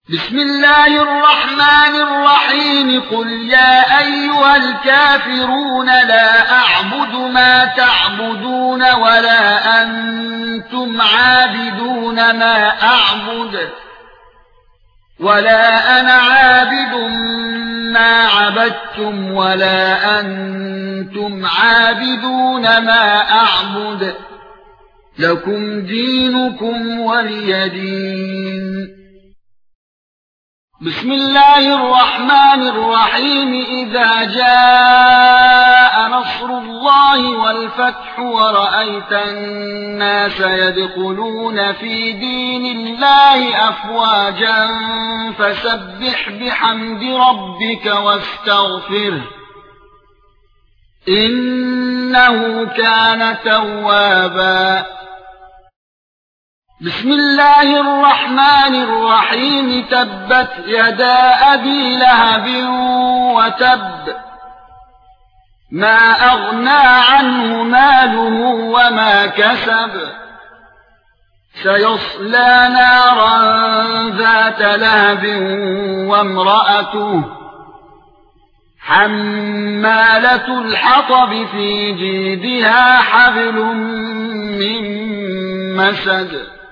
بسم الله الرحمن الرحيم قل يا ايها الكافرون لا اعبد ما تعبدون ولا انتم عابدون ما اعبد ولا انا عابد ما عبدتم ولا انتم عابدون ما اعبد لكم دينكم ولي دين. بسم الله الرحمن الرحيم إذا جاء نصر الله والفتح ورأيت الناس يدخلون في دين الله أفواجا فسبح بحمد ربك واستغفره إنه كان توابا. بسم الله الرحمن الرحيم تبت يدا أبي لهب وتب ما أغنى عنه ماله وما كسب سيصلى نارا ذات لهب وامرأته حمالة الحطب في جيدها حبل من مسد